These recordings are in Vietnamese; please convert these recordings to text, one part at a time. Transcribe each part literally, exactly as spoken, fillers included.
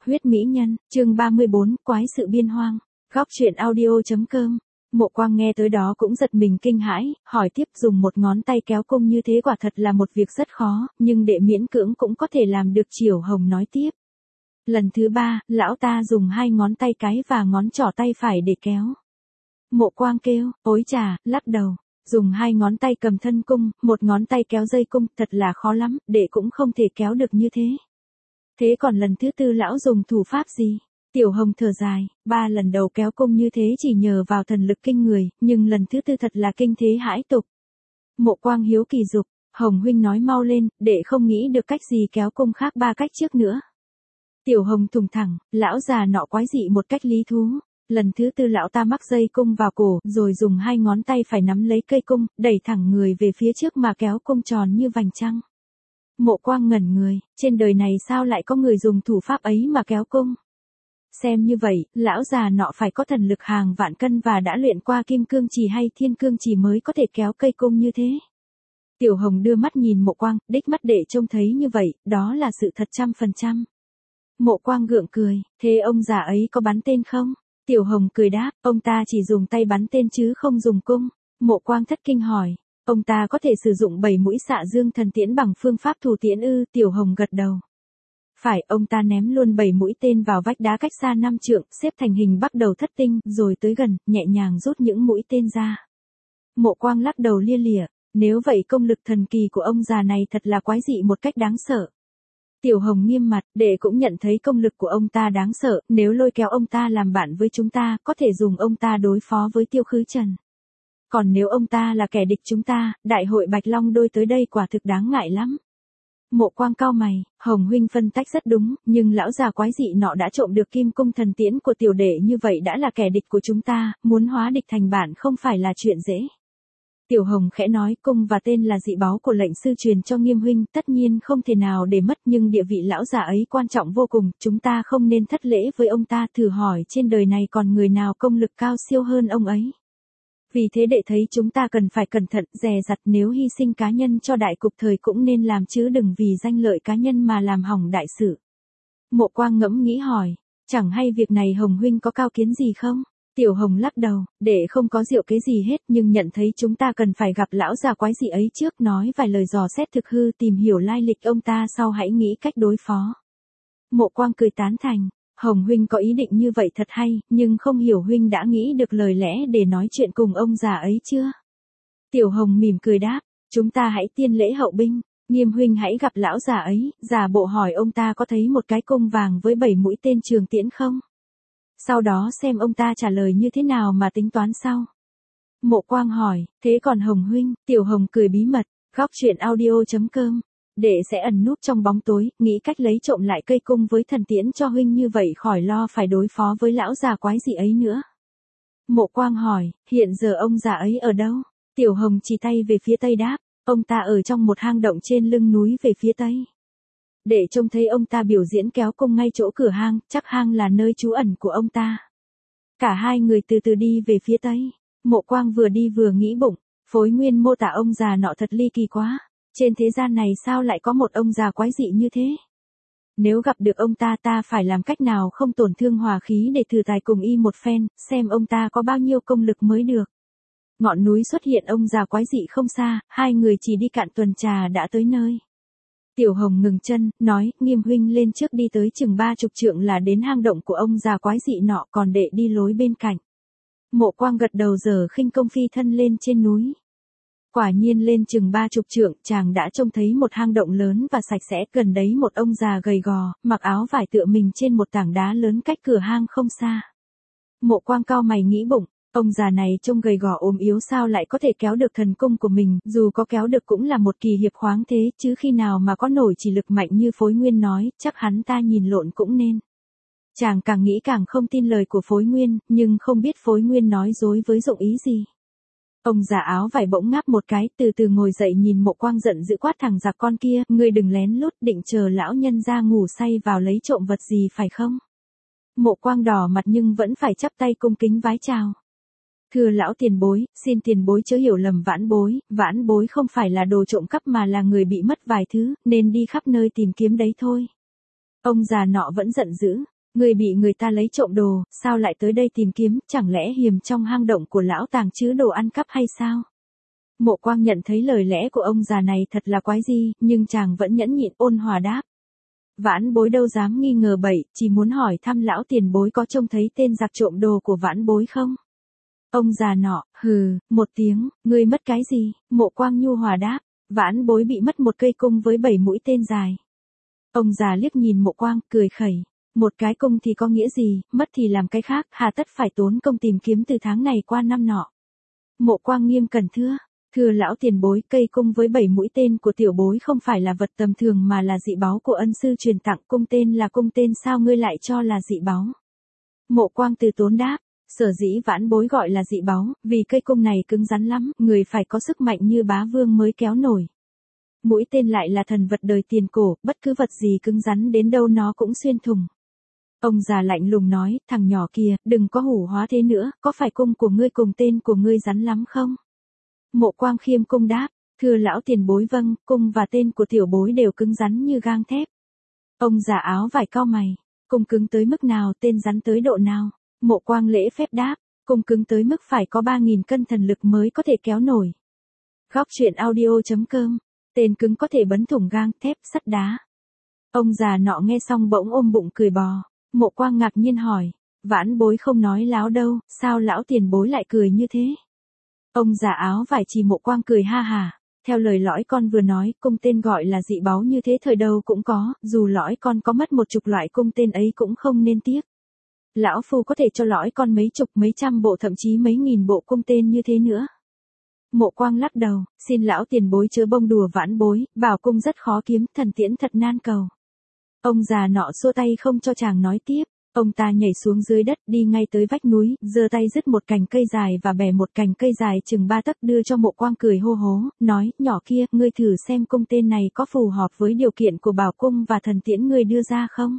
Huyết mỹ nhân, chương ba mươi bốn, quái sự biên hoang. Góc truyện audio.com. Mộ Quang nghe tới đó cũng giật mình kinh hãi, hỏi tiếp, dùng một ngón tay kéo cung như thế quả thật là một việc rất khó, nhưng đệ miễn cưỡng cũng có thể làm được. Triểu Hồng nói tiếp. Lần thứ ba, lão ta dùng hai ngón tay cái và ngón trỏ tay phải để kéo. Mộ Quang kêu, ối chà, lắc đầu. Dùng hai ngón tay cầm thân cung, một ngón tay kéo dây cung, thật là khó lắm, đệ cũng không thể kéo được như thế. Thế còn lần thứ tư lão dùng thủ pháp gì? Tiểu Hồng thở dài, ba lần đầu kéo cung như thế chỉ nhờ vào thần lực kinh người, nhưng lần thứ tư thật là kinh thế hãi tục. Mộ Quang hiếu kỳ dục, Hồng huynh nói mau lên, đệ không nghĩ được cách gì kéo cung khác ba cách trước nữa. Tiểu Hồng thùng thẳng, lão già nọ quái dị một cách lý thú. Lần thứ tư lão ta mắc dây cung vào cổ, rồi dùng hai ngón tay phải nắm lấy cây cung, đẩy thẳng người về phía trước mà kéo cung tròn như vành trăng. Mộ Quang ngẩn người, trên đời này sao lại có người dùng thủ pháp ấy mà kéo cung? Xem như vậy, lão già nọ phải có thần lực hàng vạn cân và đã luyện qua kim cương chỉ hay thiên cương chỉ mới có thể kéo cây cung như thế. Tiểu Hồng đưa mắt nhìn Mộ Quang, đích mắt để trông thấy như vậy, đó là sự thật trăm phần trăm. Mộ Quang gượng cười, thế ông già ấy có bắn tên không? Tiểu Hồng cười đáp, ông ta chỉ dùng tay bắn tên chứ không dùng cung. Mộ Quang thất kinh hỏi, ông ta có thể sử dụng bảy mũi xạ dương thần tiễn bằng phương pháp thủ tiễn ư? Tiểu Hồng gật đầu. Phải, ông ta ném luôn bảy mũi tên vào vách đá cách xa năm trượng, xếp thành hình bắt đầu thất tinh, rồi tới gần, nhẹ nhàng rút những mũi tên ra. Mộ Quang lắc đầu lia lịa, nếu vậy công lực thần kỳ của ông già này thật là quái dị một cách đáng sợ. Tiểu Hồng nghiêm mặt, đệ cũng nhận thấy công lực của ông ta đáng sợ, nếu lôi kéo ông ta làm bạn với chúng ta, có thể dùng ông ta đối phó với Tiêu Khứ Trần. Còn nếu ông ta là kẻ địch chúng ta, đại hội Bạch Long đôi tới đây quả thực đáng ngại lắm. Mộ Quang cau mày, Hồng huynh phân tách rất đúng, nhưng lão già quái dị nọ đã trộm được kim cung thần tiễn của tiểu đệ như vậy đã là kẻ địch của chúng ta, muốn hóa địch thành bạn không phải là chuyện dễ. Tiểu Hồng khẽ nói, cung và tên là dị báu của lệnh sư truyền cho Nghiêm huynh, tất nhiên không thể nào để mất, nhưng địa vị lão già ấy quan trọng vô cùng, chúng ta không nên thất lễ với ông ta. Thử hỏi trên đời này còn người nào công lực cao siêu hơn ông ấy. Vì thế đệ thấy chúng ta cần phải cẩn thận, dè dặt, nếu hy sinh cá nhân cho đại cục thời cũng nên làm chứ đừng vì danh lợi cá nhân mà làm hỏng đại sự. Mộ Quang ngẫm nghĩ hỏi, chẳng hay việc này Hồng huynh có cao kiến gì không? Tiểu Hồng lắc đầu, đệ không có diệu kế gì hết, nhưng nhận thấy chúng ta cần phải gặp lão già quái dị ấy trước, nói vài lời dò xét thực hư, tìm hiểu lai lịch ông ta sau hãy nghĩ cách đối phó. Mộ Quang cười tán thành, Hồng huynh có ý định như vậy thật hay, nhưng không hiểu huynh đã nghĩ được lời lẽ để nói chuyện cùng ông già ấy chưa? Tiểu Hồng mỉm cười đáp, chúng ta hãy tiên lễ hậu binh, Nghiêm huynh hãy gặp lão già ấy, giả bộ hỏi ông ta có thấy một cái cung vàng với bảy mũi tên trường tiễn không? Sau đó xem ông ta trả lời như thế nào mà tính toán sau. Mộ Quang hỏi, thế còn Hồng huynh? Tiểu Hồng cười bí mật, góc truyện audio.com. Đệ sẽ ẩn núp trong bóng tối, nghĩ cách lấy trộm lại cây cung với thần tiễn cho huynh, như vậy khỏi lo phải đối phó với lão già quái dị ấy nữa. Mộ Quang hỏi, hiện giờ ông già ấy ở đâu? Tiểu Hồng chỉ tay về phía tây đáp, ông ta ở trong một hang động trên lưng núi về phía tây. Để trông thấy ông ta biểu diễn kéo cung ngay chỗ cửa hang, chắc hang là nơi trú ẩn của ông ta. Cả hai người từ từ đi về phía tây. Mộ Quang vừa đi vừa nghĩ bụng, Phối Nguyên mô tả ông già nọ thật ly kỳ quá. Trên thế gian này sao lại có một ông già quái dị như thế? Nếu gặp được ông ta ta phải làm cách nào không tổn thương hòa khí để thử tài cùng y một phen, xem ông ta có bao nhiêu công lực mới được. Ngọn núi xuất hiện ông già quái dị không xa, hai người chỉ đi cạn tuần trà đã tới nơi. Tiểu Hồng ngừng chân, nói, Nghiêm huynh lên trước đi tới chừng ba chục trượng là đến hang động của ông già quái dị nọ, còn đệ đi lối bên cạnh. Mộ Quang gật đầu giờ khinh công phi thân lên trên núi. Quả nhiên lên chừng ba chục trượng, chàng đã trông thấy một hang động lớn và sạch sẽ, gần đấy một ông già gầy gò, mặc áo vải tựa mình trên một tảng đá lớn cách cửa hang không xa. Mộ Quang cau mày nghĩ bụng, ông già này trông gầy gò ốm yếu sao lại có thể kéo được thần cung của mình, dù có kéo được cũng là một kỳ hiệp khoáng thế, chứ khi nào mà có nổi chỉ lực mạnh như Phối Nguyên nói, chắc hắn ta nhìn lộn cũng nên. Chàng càng nghĩ càng không tin lời của Phối Nguyên, nhưng không biết Phối Nguyên nói dối với dụng ý gì. Ông già áo vải bỗng ngáp một cái, từ từ ngồi dậy nhìn Mộ Quang giận dữ quát thằng giặc con kia, ngươi đừng lén lút định chờ lão nhân ra ngủ say vào lấy trộm vật gì phải không? Mộ Quang đỏ mặt nhưng vẫn phải chắp tay cung kính vái chào. Thưa lão tiền bối, xin tiền bối chớ hiểu lầm vãn bối, vãn bối không phải là đồ trộm cắp mà là người bị mất vài thứ, nên đi khắp nơi tìm kiếm đấy thôi. Ông già nọ vẫn giận dữ, Người bị người ta lấy trộm đồ, sao lại tới đây tìm kiếm, chẳng lẽ hiềm trong hang động của lão tàng chứa đồ ăn cắp hay sao? Mộ Quang nhận thấy lời lẽ của ông già này thật là quái dị, nhưng chàng vẫn nhẫn nhịn ôn hòa đáp. Vãn bối đâu dám nghi ngờ bậy, chỉ muốn hỏi thăm lão tiền bối có trông thấy tên giặc trộm đồ của vãn bối không? Ông già nọ, hừ, một tiếng, ngươi mất cái gì? Mộ Quang nhu hòa đáp, vãn bối bị mất một cây cung với bảy mũi tên dài. Ông già liếc nhìn Mộ Quang, cười khẩy. Một cái cung thì có nghĩa gì, mất thì làm cái khác, hà tất phải tốn công tìm kiếm từ tháng này qua năm nọ. Mộ Quang nghiêm cẩn thưa, thưa lão tiền bối, cây cung với bảy mũi tên của tiểu bối không phải là vật tầm thường mà là dị báu của ân sư truyền tặng, cung tên là cung tên sao ngươi lại cho là dị báu? Mộ Quang từ tốn đáp, sở dĩ vãn bối gọi là dị báu, vì cây cung này cứng rắn lắm, người phải có sức mạnh như bá vương mới kéo nổi. Mũi tên lại là thần vật đời tiền cổ, bất cứ vật gì cứng rắn đến đâu nó cũng xuyên thủng. Ông già lạnh lùng nói, thằng nhỏ kia, đừng có hủ hóa thế nữa, có phải cung của ngươi cùng tên của ngươi rắn lắm không? Mộ Quang khiêm cung đáp, thưa lão tiền bối vâng, cung và tên của tiểu bối đều cứng rắn như gang thép. Ông già áo vải cau mày, cung cứng tới mức nào, tên rắn tới độ nào? Mộ Quang lễ phép đáp, cung cứng tới mức phải có ba nghìn cân thần lực mới có thể kéo nổi. Góc truyện audio chấm com, tên cứng có thể bấn thủng gang thép, sắt đá. Ông già nọ nghe xong bỗng ôm bụng cười bò. Mộ Quang ngạc nhiên hỏi, vãn bối không nói láo đâu, sao lão tiền bối lại cười như thế? Ông già áo vải chỉ Mộ Quang cười ha hà, theo lời lõi con vừa nói, cung tên gọi là dị báu như thế thời đâu cũng có, dù lõi con có mất một chục loại cung tên ấy cũng không nên tiếc. Lão phu có thể cho lõi con mấy chục mấy trăm bộ thậm chí mấy nghìn bộ cung tên như thế nữa. Mộ Quang lắc đầu, xin lão tiền bối chớ bông đùa vãn bối, bảo cung rất khó kiếm, thần tiễn thật nan cầu. Ông già nọ xua tay không cho chàng nói tiếp, ông ta nhảy xuống dưới đất đi ngay tới vách núi, giơ tay dứt một cành cây dài và bẻ một cành cây dài chừng ba tấc đưa cho Mộ Quang cười hô hố, nói, nhỏ kia, ngươi thử xem cung tên này có phù hợp với điều kiện của bảo cung và thần tiễn ngươi đưa ra không?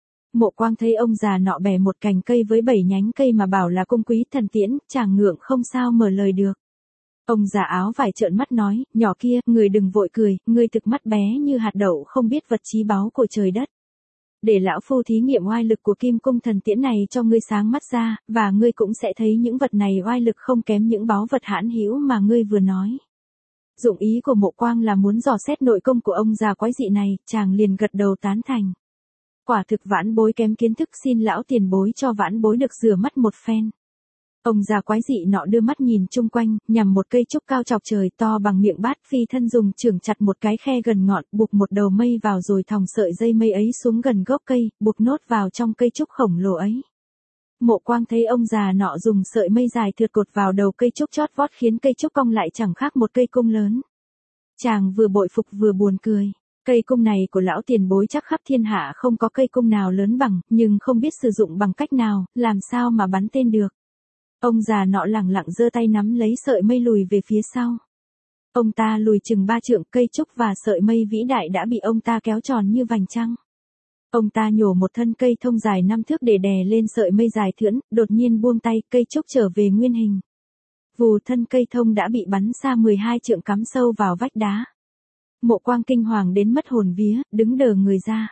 Mộ Quang thấy ông già nọ bẻ một cành cây với bảy nhánh cây mà bảo là cung quý thần tiễn, chàng ngượng không sao mở lời được. Ông già áo vải trợn mắt nói, nhỏ kia, người đừng vội cười, ngươi thực mắt bé như hạt đậu không biết vật chí báu của trời đất. Để lão phu thí nghiệm oai lực của kim cung thần tiễn này cho ngươi sáng mắt ra, và ngươi cũng sẽ thấy những vật này oai lực không kém những báu vật hãn hữu mà ngươi vừa nói. Dụng ý của Mộ Quang là muốn dò xét nội công của ông già quái dị này, chàng liền gật đầu tán thành. Quả thực vãn bối kém kiến thức, xin lão tiền bối cho vãn bối được rửa mắt một phen. Ông già quái dị nọ đưa mắt nhìn chung quanh, nhằm một cây trúc cao chọc trời to bằng miệng bát, phi thân dùng chưởng chặt một cái khe gần ngọn, buộc một đầu mây vào rồi thòng sợi dây mây ấy xuống gần gốc cây, buộc nốt vào trong cây trúc khổng lồ ấy. Mộ Quang thấy ông già nọ dùng sợi mây dài thượt cột vào đầu cây trúc chót vót khiến cây trúc cong lại chẳng khác một cây cung lớn. Chàng vừa bội phục vừa buồn cười. Cây cung này của lão tiền bối chắc khắp thiên hạ không có cây cung nào lớn bằng, nhưng không biết sử dụng bằng cách nào, làm sao mà bắn tên được. Ông già nọ lẳng lặng giơ tay nắm lấy sợi mây lùi về phía sau. Ông ta lùi chừng ba trượng, cây trúc và sợi mây vĩ đại đã bị ông ta kéo tròn như vành trăng. Ông ta nhổ một thân cây thông dài năm thước để đè lên sợi mây dài thưỡn, đột nhiên buông tay, cây trúc trở về nguyên hình. Vù, thân cây thông đã bị bắn xa mười hai trượng cắm sâu vào vách đá. Mộ Quang kinh hoàng đến mất hồn vía, đứng đờ người ra.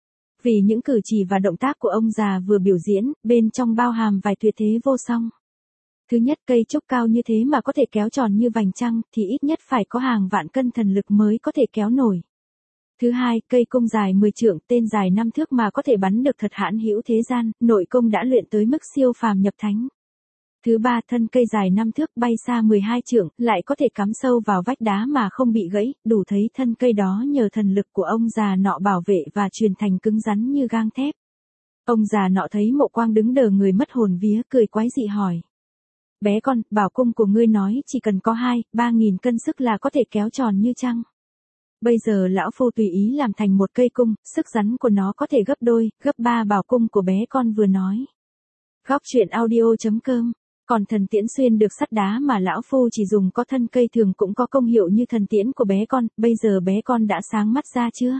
Vì những cử chỉ và động tác của ông già vừa biểu diễn, bên trong bao hàm vài tuyệt thế vô song. Thứ nhất, cây trúc cao như thế mà có thể kéo tròn như vành trăng, thì ít nhất phải có hàng vạn cân thần lực mới có thể kéo nổi. Thứ hai, cây cung dài mười trượng, tên dài năm thước mà có thể bắn được thật hãn hữu thế gian, nội công đã luyện tới mức siêu phàm nhập thánh. Thứ ba, thân cây dài năm thước bay xa mười hai trượng, lại có thể cắm sâu vào vách đá mà không bị gãy, đủ thấy thân cây đó nhờ thần lực của ông già nọ bảo vệ và truyền thành cứng rắn như gang thép. Ông già nọ thấy Mộ Quang đứng đờ người mất hồn vía, cười quái dị hỏi. Bé con, bảo cung của ngươi nói chỉ cần có hai, ba nghìn cân sức là có thể kéo tròn như trăng. Bây giờ lão phu tùy ý làm thành một cây cung, sức rắn của nó có thể gấp đôi, gấp ba bảo cung của bé con vừa nói. Góc truyện audio chấm com. Còn thần tiễn xuyên được sắt đá mà lão phu chỉ dùng có thân cây thường cũng có công hiệu như thần tiễn của bé con, bây giờ bé con đã sáng mắt ra chưa?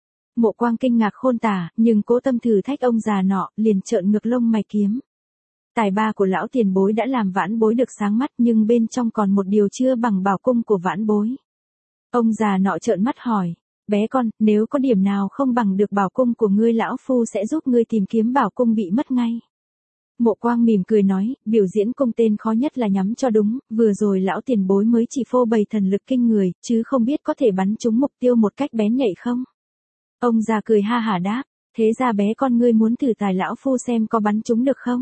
Mộ Quang kinh ngạc khôn tả, nhưng cố tâm thử thách ông già nọ, liền trợn ngược lông mày kiếm. Tài ba của lão tiền bối đã làm vãn bối được sáng mắt, nhưng bên trong còn một điều chưa bằng bảo cung của vãn bối. Ông già nọ trợn mắt hỏi, bé con, nếu có điểm nào không bằng được bảo cung của ngươi lão phu sẽ giúp ngươi tìm kiếm bảo cung bị mất ngay. Mộ Quang mỉm cười nói, biểu diễn cung tên khó nhất là nhắm cho đúng, vừa rồi lão tiền bối mới chỉ phô bày thần lực kinh người, chứ không biết có thể bắn trúng mục tiêu một cách bén nhạy không. Ông già cười ha hả đáp, thế ra bé con ngươi muốn thử tài lão phu xem có bắn trúng được không.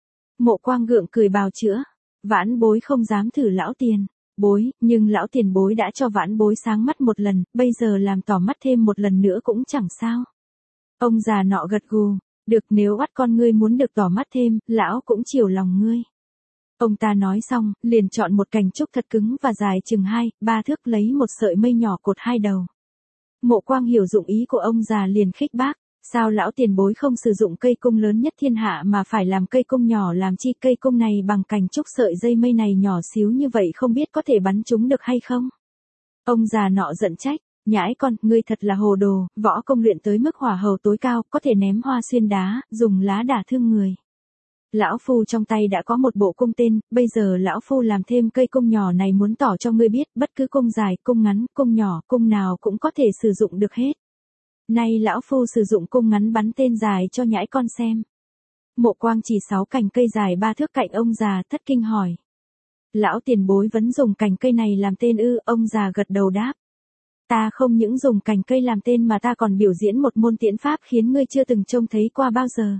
Mộ Quang gượng cười bào chữa, vãn bối không dám thử lão tiền bối, nhưng lão tiền bối đã cho vãn bối sáng mắt một lần, bây giờ làm tỏ mắt thêm một lần nữa cũng chẳng sao. Ông già nọ gật gù, được, nếu bắt con ngươi muốn được tỏ mắt thêm, lão cũng chiều lòng ngươi. Ông ta nói xong, liền chọn một cành trúc thật cứng và dài chừng hai, ba thước lấy một sợi mây nhỏ cột hai đầu. Mộ Quang hiểu dụng ý của ông già liền khích bác, sao lão tiền bối không sử dụng cây cung lớn nhất thiên hạ mà phải làm cây cung nhỏ làm chi, cây cung này bằng cành trúc sợi dây mây này nhỏ xíu như vậy không biết có thể bắn trúng được hay không. Ông già nọ giận trách, nhãi con, ngươi thật là hồ đồ, võ công luyện tới mức hỏa hầu tối cao, có thể ném hoa xuyên đá, dùng lá đả thương người. Lão phu trong tay đã có một bộ cung tên, bây giờ lão phu làm thêm cây cung nhỏ này muốn tỏ cho ngươi biết, bất cứ cung dài, cung ngắn, cung nhỏ, cung nào cũng có thể sử dụng được hết. Nay lão phu sử dụng cung ngắn bắn tên dài cho nhãi con xem. Mộ Quang chỉ sáu cành cây dài ba thước cạnh ông già, thất kinh hỏi. Lão tiền bối vẫn dùng cành cây này làm tên ư? Ông già gật đầu đáp. Ta không những dùng cành cây làm tên mà ta còn biểu diễn một môn tiễn pháp khiến ngươi chưa từng trông thấy qua bao giờ.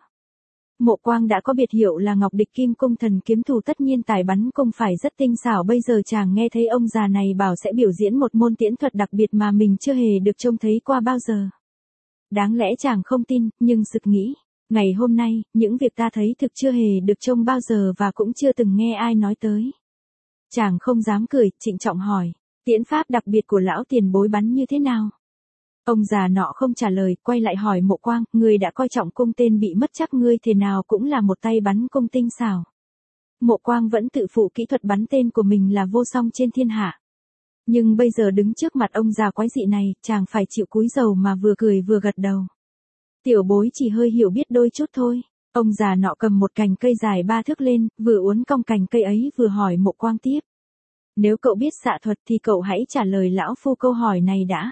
Mộ Quang đã có biệt hiệu là Ngọc Địch Kim Cung thần kiếm thủ, tất nhiên tài bắn cung phải rất tinh xảo, bây giờ chàng nghe thấy ông già này bảo sẽ biểu diễn một môn tiễn thuật đặc biệt mà mình chưa hề được trông thấy qua bao giờ. Đáng lẽ chàng không tin, nhưng sực nghĩ, ngày hôm nay, những việc ta thấy thực chưa hề được trông bao giờ và cũng chưa từng nghe ai nói tới. Chàng không dám cười, trịnh trọng hỏi, tiễn pháp đặc biệt của lão tiền bối bắn như thế nào? Ông già nọ không trả lời, quay lại hỏi Mộ Quang, ngươi đã coi trọng cung tên bị mất chắc ngươi thế nào cũng là một tay bắn cung tinh xảo. Mộ Quang vẫn tự phụ kỹ thuật bắn tên của mình là vô song trên thiên hạ. Nhưng bây giờ đứng trước mặt ông già quái dị này, chàng phải chịu cúi đầu mà vừa cười vừa gật đầu. Tiểu bối chỉ hơi hiểu biết đôi chút thôi. Ông già nọ cầm một cành cây dài ba thước lên, vừa uốn cong cành cây ấy vừa hỏi Mộ Quang tiếp. Nếu cậu biết xạ thuật thì cậu hãy trả lời lão phu câu hỏi này đã.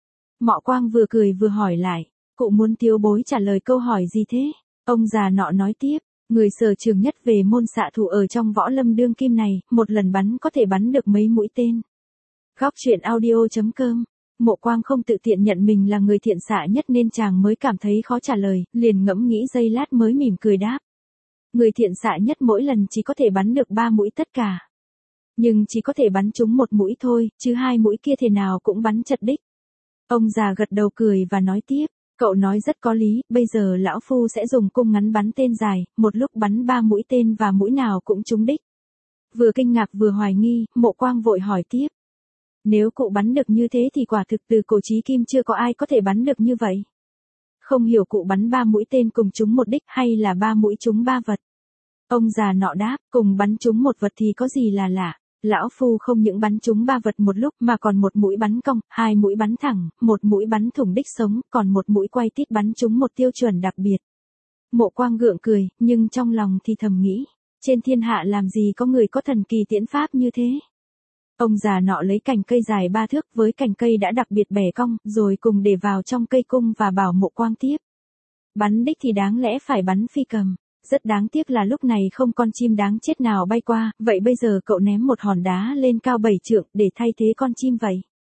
Mộ Quang vừa cười vừa hỏi lại, cụ muốn tiểu bối trả lời câu hỏi gì thế? Ông già nọ nói tiếp, người sở trường nhất về môn xạ thủ ở trong võ lâm đương kim này, một lần bắn có thể bắn được mấy mũi tên. Góc truyện audio chấm com. Mộ Quang không tự tiện nhận mình là người thiện xạ nhất nên chàng mới cảm thấy khó trả lời, liền ngẫm nghĩ giây lát mới mỉm cười đáp. Người thiện xạ nhất mỗi lần chỉ có thể bắn được ba mũi tất cả. Nhưng chỉ có thể bắn trúng một mũi thôi, chứ hai mũi kia thế nào cũng bắn chật đích. Ông già gật đầu cười và nói tiếp, cậu nói rất có lý, bây giờ lão phu sẽ dùng cung ngắn bắn tên dài, một lúc bắn ba mũi tên và mũi nào cũng trúng đích. Vừa kinh ngạc vừa hoài nghi, Mộ Quang vội hỏi tiếp. Nếu cụ bắn được như thế thì quả thực từ cổ chí kim chưa có ai có thể bắn được như vậy. Không hiểu cụ bắn ba mũi tên cùng trúng một đích hay là ba mũi trúng ba vật. Ông già nọ đáp, cùng bắn trúng một vật thì có gì là lạ. Lão phu không những bắn trúng ba vật một lúc mà còn một mũi bắn cong, hai mũi bắn thẳng, một mũi bắn thủng đích sống, còn một mũi quay tít bắn trúng một tiêu chuẩn đặc biệt. Mộ Quang gượng cười, nhưng trong lòng thì thầm nghĩ, trên thiên hạ làm gì có người có thần kỳ tiễn pháp như thế. Ông già nọ lấy cành cây dài ba thước với cành cây đã đặc biệt bẻ cong, rồi cùng để vào trong cây cung và bảo Mộ Quang tiếp. Bắn đích thì đáng lẽ phải bắn phi cầm. Rất đáng tiếc là lúc này không con chim đáng chết nào bay qua, vậy bây giờ cậu ném một hòn đá lên cao bảy trượng để thay thế con chim vậy.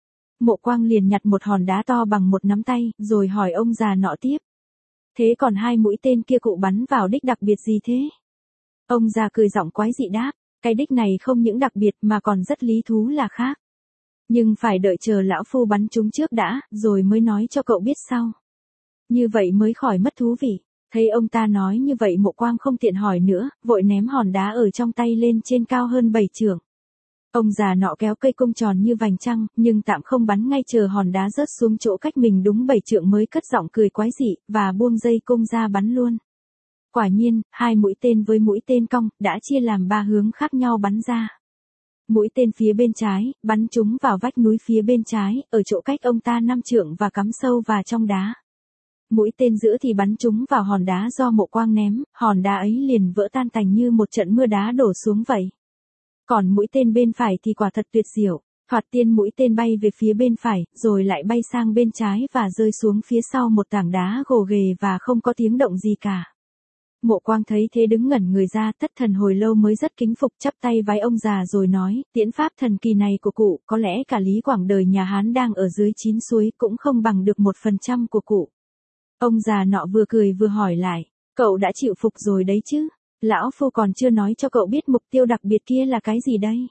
Mộ Quang liền nhặt một hòn đá to bằng một nắm tay, rồi hỏi ông già nọ tiếp. Thế còn hai mũi tên kia cụ bắn vào đích đặc biệt gì thế? Ông già cười giọng quái dị đáp, cái đích này không những đặc biệt mà còn rất lý thú là khác. Nhưng phải đợi chờ lão phu bắn chúng trước đã, rồi mới nói cho cậu biết sau. Như vậy mới khỏi mất thú vị. Thấy ông ta nói như vậy Mộ Quang không tiện hỏi nữa, vội ném hòn đá ở trong tay lên trên cao hơn bảy trượng. Ông già nọ kéo cây cung tròn như vành trăng, nhưng tạm không bắn ngay, chờ hòn đá rớt xuống chỗ cách mình đúng bảy trượng mới cất giọng cười quái dị, và buông dây cung ra bắn luôn. Quả nhiên, hai mũi tên với mũi tên cong, đã chia làm ba hướng khác nhau bắn ra. Mũi tên phía bên trái, bắn trúng vào vách núi phía bên trái, ở chỗ cách ông ta năm trượng và cắm sâu vào trong đá. Mũi tên giữa thì bắn trúng vào hòn đá do Mộ Quang ném, hòn đá ấy liền vỡ tan tành như một trận mưa đá đổ xuống vậy. Còn mũi tên bên phải thì quả thật tuyệt diệu, Thoạt tiên mũi tên bay về phía bên phải, rồi lại bay sang bên trái và rơi xuống phía sau một tảng đá gồ ghề và không có tiếng động gì cả. Mộ Quang thấy thế đứng ngẩn người ra, thất thần hồi lâu mới rất kính phục, chắp tay vái ông già rồi nói, tiễn pháp thần kỳ này của cụ, có lẽ cả Lý Quảng đời nhà Hán đang ở dưới chín suối cũng không bằng được một phần trăm của cụ. Ông già nọ vừa cười vừa hỏi lại, cậu đã chịu phục rồi đấy chứ, lão phu còn chưa nói cho cậu biết mục tiêu đặc biệt kia là cái gì đây.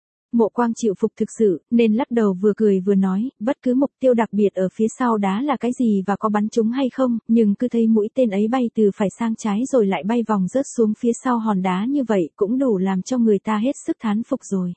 Mộ Quang chịu phục thực sự, nên lắc đầu vừa cười vừa nói, bất cứ mục tiêu đặc biệt ở phía sau đá là cái gì và có bắn trúng hay không, nhưng cứ thấy mũi tên ấy bay từ phải sang trái rồi lại bay vòng rớt xuống phía sau hòn đá như vậy cũng đủ làm cho người ta hết sức thán phục rồi.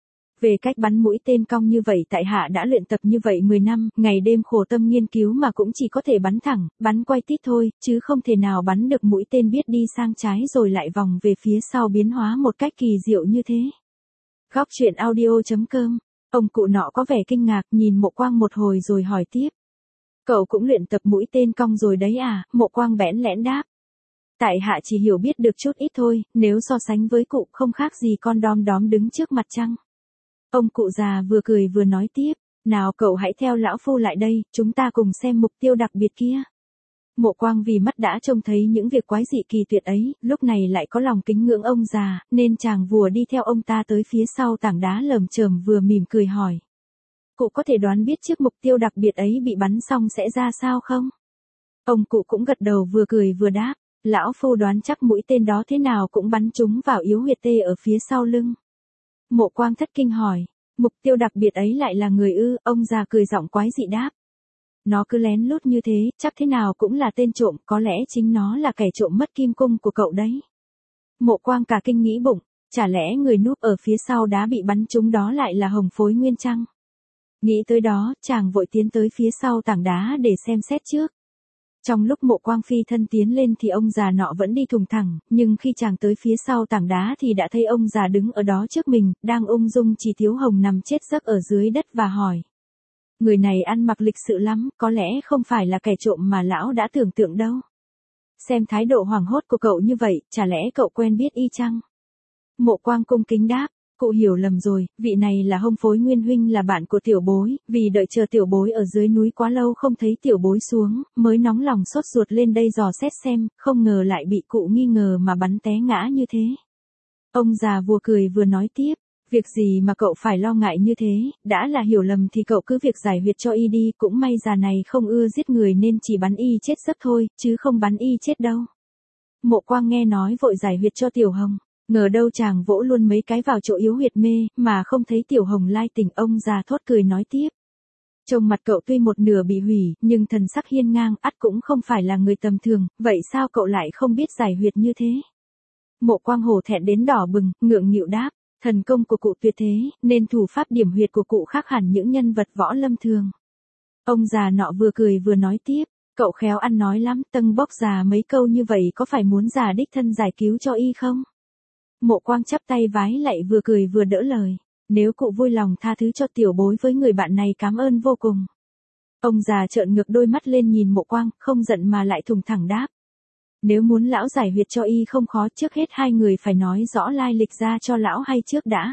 Về cách bắn mũi tên cong như vậy tại hạ đã luyện tập như vậy mười năm, ngày đêm khổ tâm nghiên cứu mà cũng chỉ có thể bắn thẳng, bắn quay tít thôi, chứ không thể nào bắn được mũi tên biết đi sang trái rồi lại vòng về phía sau biến hóa một cách kỳ diệu như thế. Góc truyện audio chấm com, ông cụ nọ có vẻ kinh ngạc nhìn Mộ Quang một hồi rồi hỏi tiếp. Cậu cũng luyện tập mũi tên cong rồi đấy à, Mộ Quang bẽn lẽn đáp. Tại hạ chỉ hiểu biết được chút ít thôi, nếu so sánh với cụ không khác gì con đom đóm đứng trước mặt trăng. Ông cụ già vừa cười vừa nói tiếp, nào cậu hãy theo lão phu lại đây, chúng ta cùng xem mục tiêu đặc biệt kia. Mộ Quang vì mắt đã trông thấy những việc quái dị kỳ tuyệt ấy, lúc này lại có lòng kính ngưỡng ông già, nên chàng vùa đi theo ông ta tới phía sau tảng đá lởm chởm vừa mỉm cười hỏi. Cụ có thể đoán biết chiếc mục tiêu đặc biệt ấy bị bắn xong sẽ ra sao không? Ông cụ cũng gật đầu vừa cười vừa đáp, lão phu đoán chắc mũi tên đó thế nào cũng bắn trúng vào yếu huyệt tê ở phía sau lưng. Mộ Quang thất kinh hỏi, mục tiêu đặc biệt ấy lại là người ư? Ông già cười giọng quái dị đáp. Nó cứ lén lút như thế, chắc thế nào cũng là tên trộm, có lẽ chính nó là kẻ trộm mất kim cung của cậu đấy. Mộ Quang cả kinh nghĩ bụng, chả lẽ người núp ở phía sau đá bị bắn trúng đó lại là Hồng Phối Nguyên chăng? Nghĩ tới đó, chàng vội tiến tới phía sau tảng đá để xem xét trước. Trong lúc Mộ Quang phi thân tiến lên thì ông già nọ vẫn đi thùng thẳng, nhưng khi chàng tới phía sau tảng đá thì đã thấy ông già đứng ở đó trước mình, đang ung dung chỉ thiếu hồng nằm chết giấc ở dưới đất và hỏi. Người này ăn mặc lịch sự lắm, có lẽ không phải là kẻ trộm mà lão đã tưởng tượng đâu. Xem thái độ hoảng hốt của cậu như vậy, chả lẽ cậu quen biết y chăng? Mộ Quang cung kính đáp, cụ hiểu lầm rồi, vị này là Hồng Phối Nguyên huynh là bạn của tiểu bối, vì đợi chờ tiểu bối ở dưới núi quá lâu không thấy tiểu bối xuống, mới nóng lòng sốt ruột lên đây dò xét xem, không ngờ lại bị cụ nghi ngờ mà bắn té ngã như thế. Ông già vừa cười vừa nói tiếp. Việc gì mà cậu phải lo ngại như thế, đã là hiểu lầm thì cậu cứ việc giải huyệt cho y đi, cũng may già này không ưa giết người nên chỉ bắn y chết giấc thôi, chứ không bắn y chết đâu. Mộ Quang nghe nói vội giải huyệt cho Tiểu Hồng, ngờ đâu chàng vỗ luôn mấy cái vào chỗ yếu huyệt mê, mà không thấy Tiểu Hồng lai tỉnh. Ông già thốt cười nói tiếp. Trông mặt cậu tuy một nửa bị hủy, nhưng thần sắc hiên ngang, ắt cũng không phải là người tầm thường, vậy sao cậu lại không biết giải huyệt như thế? Mộ Quang hổ thẹn đến đỏ bừng, ngượng nghịu đáp. Thần công của cụ tuyệt thế, nên thủ pháp điểm huyệt của cụ khác hẳn những nhân vật võ lâm thường. Ông già nọ vừa cười vừa nói tiếp, cậu khéo ăn nói lắm, tâng bốc già mấy câu như vậy có phải muốn già đích thân giải cứu cho y không? Mộ Quang chắp tay vái lạy vừa cười vừa đỡ lời, nếu cụ vui lòng tha thứ cho tiểu bối với người bạn này cảm ơn vô cùng. Ông già trợn ngược đôi mắt lên nhìn Mộ Quang, không giận mà lại thùng thẳng đáp. Nếu muốn lão giải huyệt cho y không khó, trước hết hai người phải nói rõ lai lịch ra cho lão hay trước đã.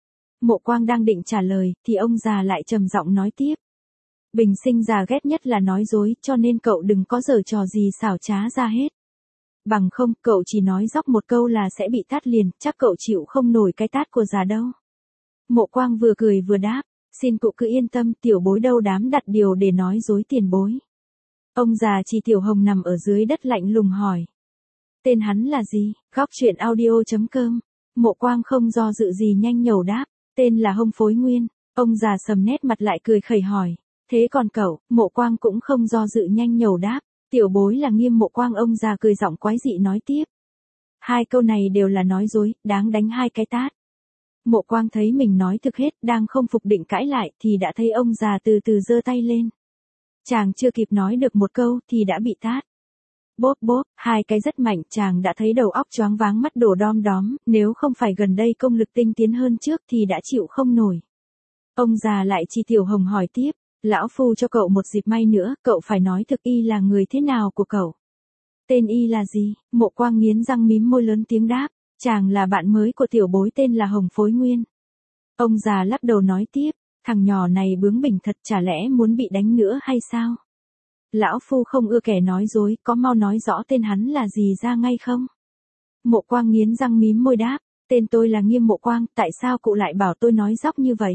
Mộ Quang đang định trả lời, thì ông già lại trầm giọng nói tiếp. Bình sinh già ghét nhất là nói dối, cho nên cậu đừng có giở trò gì xảo trá ra hết. Bằng không, cậu chỉ nói dóc một câu là sẽ bị tát liền, chắc cậu chịu không nổi cái tát của già đâu. Mộ Quang vừa cười vừa đáp, xin cụ cứ yên tâm, tiểu bối đâu dám đặt điều để nói dối tiền bối. Ông già chỉ Tiểu Hồng nằm ở dưới đất lạnh lùng hỏi. Tên hắn là gì? Góc truyện audio chấm com. Mộ Quang không do dự gì nhanh nhẩu đáp. Tên là Hồng Phối Nguyên. Ông già sầm nét mặt lại cười khẩy hỏi. Thế còn cậu? Mộ Quang cũng không do dự nhanh nhẩu đáp. Tiểu bối là Nghiêm Mộ Quang. Ông già cười giọng quái dị nói tiếp. Hai câu này đều là nói dối, đáng đánh hai cái tát. Mộ Quang thấy mình nói thực hết, đang không phục định cãi lại, thì đã thấy ông già từ từ giơ tay lên. Chàng chưa kịp nói được một câu, thì đã bị tát. Bốp bốp, hai cái rất mạnh, chàng đã thấy đầu óc choáng váng mắt đổ đom đóm, nếu không phải gần đây công lực tinh tiến hơn trước thì đã chịu không nổi. Ông già lại chỉ Tiểu Hồng hỏi tiếp, lão phu cho cậu một dịp may nữa, cậu phải nói thực y là người thế nào của cậu. Tên y là gì? Mộ Quang nghiến răng mím môi lớn tiếng đáp, chàng là bạn mới của tiểu bối tên là Hồng Phối Nguyên. Ông già lắc đầu nói tiếp, Thằng nhỏ này bướng bỉnh thật, chả lẽ muốn bị đánh nữa hay sao? Lão phu không ưa kẻ nói dối, có mau nói rõ tên hắn là gì ra ngay không? Mộ Quang nghiến răng mím môi đáp, tên tôi là Nghiêm Mộ Quang, tại sao cụ lại bảo tôi nói dóc như vậy?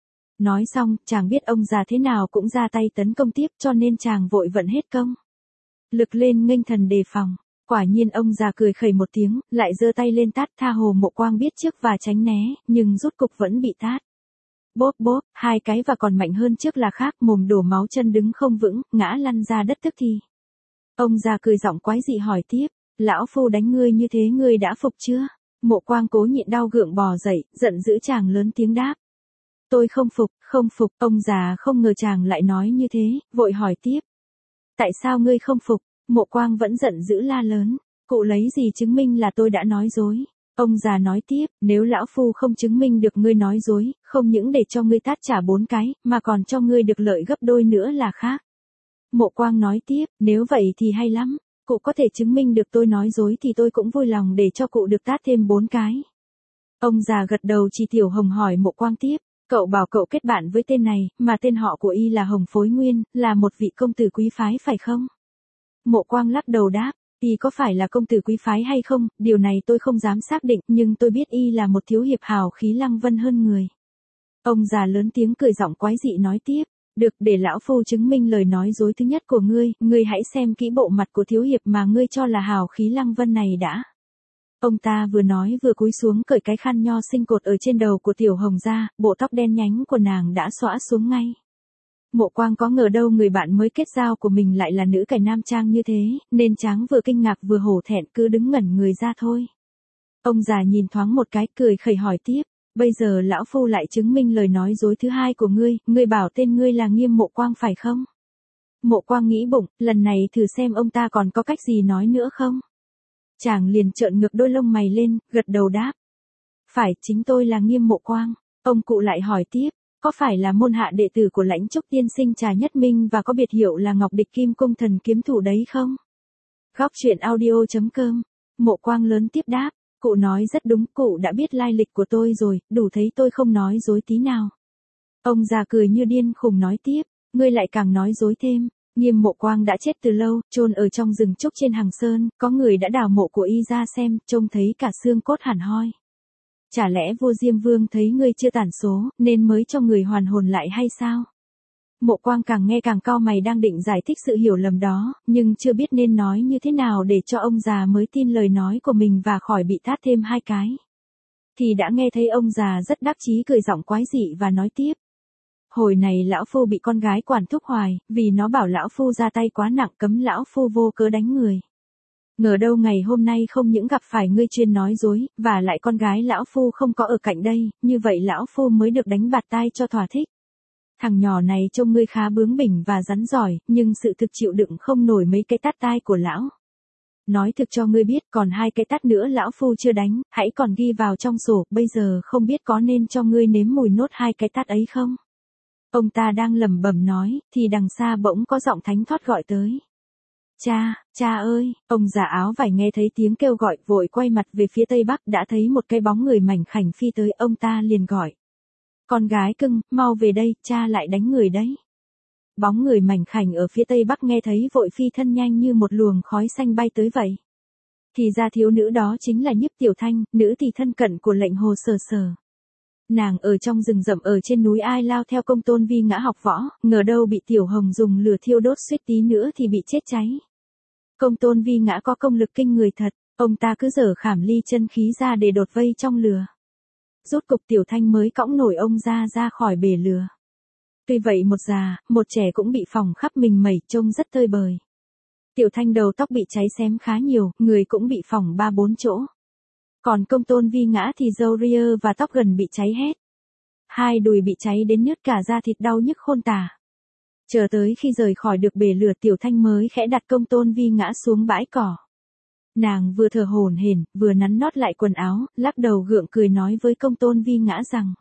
Nói xong, chàng biết ông già thế nào cũng ra tay tấn công tiếp, cho nên chàng vội vận hết công lực lên nghênh thần đề phòng. Quả nhiên ông già cười khẩy một tiếng, lại giơ tay lên tát tha hồ. Mộ Quang biết trước và tránh né, nhưng rốt cục vẫn bị tát. Bốp bốp, hai cái và còn mạnh hơn trước là khác, mồm đổ máu, chân đứng không vững, ngã lăn ra đất tức thì. Ông già cười giọng quái dị hỏi tiếp, lão phu đánh ngươi như thế ngươi đã phục chưa? Mộ Quang cố nhịn đau gượng bò dậy, giận dữ chàng lớn tiếng đáp. Tôi không phục, không phục. Ông già không ngờ chàng lại nói như thế, vội hỏi tiếp. Tại sao ngươi không phục? Mộ Quang vẫn giận dữ la lớn, cụ lấy gì chứng minh là tôi đã nói dối? Ông già nói tiếp, nếu lão phu không chứng minh được ngươi nói dối, không những để cho ngươi tát trả bốn cái, mà còn cho ngươi được lợi gấp đôi nữa là khác. Mộ Quang nói tiếp, nếu vậy thì hay lắm, cụ có thể chứng minh được tôi nói dối thì tôi cũng vui lòng để cho cụ được tát thêm bốn cái. Ông già gật đầu. Chỉ Tiểu Hồng hỏi Mộ Quang tiếp, cậu bảo cậu kết bạn với tên này, mà tên họ của y là Hồng Phối Nguyên, là một vị công tử quý phái phải không? Mộ Quang lắc đầu đáp, y có phải là công tử quý phái hay không, điều này tôi không dám xác định, nhưng tôi biết y là một thiếu hiệp hào khí lăng vân hơn người. Ông già lớn tiếng cười giọng quái dị nói tiếp, được, để lão phu chứng minh lời nói dối thứ nhất của ngươi, ngươi hãy xem kỹ bộ mặt của thiếu hiệp mà ngươi cho là hào khí lăng vân này đã. Ông ta vừa nói vừa cúi xuống cởi cái khăn nho sinh cột ở trên đầu của Tiểu Hồng ra, bộ tóc đen nhánh của nàng đã xõa xuống ngay. Mộ Quang có ngờ đâu người bạn mới kết giao của mình lại là nữ cải nam trang như thế, nên chàng vừa kinh ngạc vừa hổ thẹn, cứ đứng ngẩn người ra thôi. Ông già nhìn thoáng một cái, cười khẩy hỏi tiếp, bây giờ lão phu lại chứng minh lời nói dối thứ hai của ngươi, ngươi bảo tên ngươi là Nghiêm Mộ Quang phải không? Mộ Quang nghĩ bụng, lần này thử xem ông ta còn có cách gì nói nữa không? Chàng liền trợn ngược đôi lông mày lên, gật đầu đáp. Phải, chính tôi là Nghiêm Mộ Quang. Ông cụ lại hỏi tiếp, có phải là môn hạ đệ tử của Lãnh Trúc tiên sinh Trà Nhất Minh và có biệt hiệu là Ngọc Địch Kim Cung Thần Kiếm Thủ đấy không? Góc truyện audio chấm com. Mộ Quang lớn tiếp đáp, cụ nói rất đúng, cụ đã biết lai lịch của tôi rồi, đủ thấy tôi không nói dối tí nào. Ông già cười như điên khùng nói tiếp, ngươi lại càng nói dối thêm. Nghiêm Mộ Quang đã chết từ lâu, chôn ở trong rừng trúc trên Hằng Sơn, có người đã đào mộ của y ra xem, trông thấy cả xương cốt hẳn hoi. Chả lẽ vua Diêm Vương thấy ngươi chưa tản số, nên mới cho người hoàn hồn lại hay sao? Mộ Quang càng nghe càng cau mày, đang định giải thích sự hiểu lầm đó, nhưng chưa biết nên nói như thế nào để cho ông già mới tin lời nói của mình và khỏi bị tát thêm hai cái. Thì đã nghe thấy ông già rất đắc chí cười giọng quái dị và nói tiếp. Hồi này lão phu bị con gái quản thúc hoài, vì nó bảo lão phu ra tay quá nặng, cấm lão phu vô cớ đánh người. Ngờ đâu ngày hôm nay không những gặp phải ngươi chuyên nói dối, và lại con gái lão phu không có ở cạnh đây, như vậy lão phu mới được đánh bạt tai cho thỏa thích. Thằng nhỏ này trông ngươi khá bướng bỉnh và rắn giỏi, nhưng sự thực chịu đựng không nổi mấy cái tát tai của lão. Nói thực cho ngươi biết, còn hai cái tát nữa lão phu chưa đánh, hãy còn ghi vào trong sổ, bây giờ không biết có nên cho ngươi nếm mùi nốt hai cái tát ấy không? Ông ta đang lẩm bẩm nói, thì đằng xa bỗng có giọng thánh thót gọi tới. Cha, cha ơi, ông già áo vải nghe thấy tiếng kêu gọi, vội quay mặt về phía tây bắc, đã thấy một cái bóng người mảnh khảnh phi tới, ông ta liền gọi. Con gái cưng, mau về đây, cha lại đánh người đấy. Bóng người mảnh khảnh ở phía tây bắc nghe thấy vội phi thân nhanh như một luồng khói xanh bay tới vậy. Thì ra thiếu nữ đó chính là Nhiếp Tiểu Thanh, nữ thì thân cận của Lệnh Hồ Sở Sở. Nàng ở trong rừng rậm ở trên núi Ai Lao theo Công Tôn Vi Ngã học võ, ngờ đâu bị Tiểu Hồng dùng lửa thiêu đốt suýt tí nữa thì bị chết cháy. Công Tôn Vi Ngã có công lực kinh người thật, ông ta cứ giở khảm ly chân khí ra để đột vây trong lửa. Rốt cục Tiểu Thanh mới cõng nổi ông ra ra khỏi bể lửa. Tuy vậy một già, một trẻ cũng bị phỏng khắp mình mẩy, trông rất tơi bời. Tiểu Thanh đầu tóc bị cháy xém khá nhiều, người cũng bị phỏng ba bốn chỗ. Còn Công Tôn Vi Ngã thì râu ria và tóc gần bị cháy hết. Hai đùi bị cháy đến nhớt cả da thịt, đau nhức khôn tả. Chờ tới khi rời khỏi được bể lửa, Tiểu Thanh mới khẽ đặt Công Tôn Vi Ngã xuống bãi cỏ. Nàng vừa thở hổn hển, vừa nắn nót lại quần áo, lắc đầu gượng cười nói với Công Tôn Vi Ngã rằng: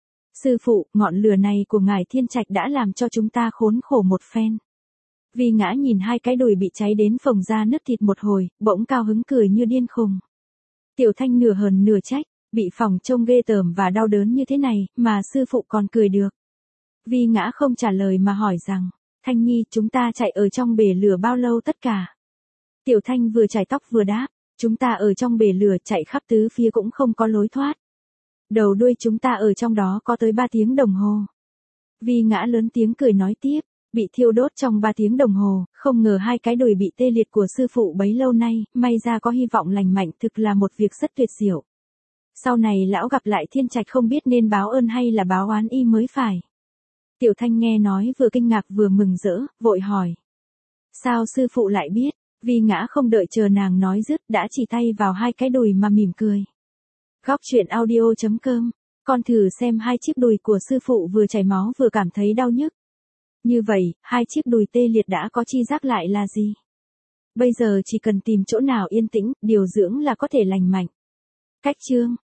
Sư phụ, ngọn lửa này của ngài Thiên Trạch đã làm cho chúng ta khốn khổ một phen. Vi Ngã nhìn hai cái đùi bị cháy đến phồng ra nứt thịt một hồi, bỗng cao hứng cười như điên khùng. Tiểu Thanh nửa hờn nửa trách, bị phỏng trông ghê tởm và đau đớn như thế này, mà sư phụ còn cười được. Vi Ngã không trả lời mà hỏi rằng, Thanh Nhi, chúng ta chạy ở trong bể lửa bao lâu tất cả? Tiểu Thanh vừa chải tóc vừa đáp, chúng ta ở trong bể lửa chạy khắp tứ phía cũng không có lối thoát. Đầu đuôi chúng ta ở trong đó có tới ba tiếng đồng hồ. Vi Ngã lớn tiếng cười nói tiếp, bị thiêu đốt trong ba tiếng đồng hồ, không ngờ hai cái đùi bị tê liệt của sư phụ bấy lâu nay, may ra có hy vọng lành mạnh, thực là một việc rất tuyệt diệu. Sau này lão gặp lại Thiên Trạch không biết nên báo ơn hay là báo oán y mới phải. Tiểu Thanh nghe nói vừa kinh ngạc vừa mừng rỡ, vội hỏi. Sao sư phụ lại biết? Vi Ngã không đợi chờ nàng nói dứt đã chỉ tay vào hai cái đùi mà mỉm cười. Góc truyện audio chấm com, con thử xem hai chiếc đùi của sư phụ vừa chảy máu vừa cảm thấy đau nhức. Như vậy, hai chiếc đùi tê liệt đã có chi giác lại là gì? Bây giờ chỉ cần tìm chỗ nào yên tĩnh, điều dưỡng là có thể lành mạnh. Cách chương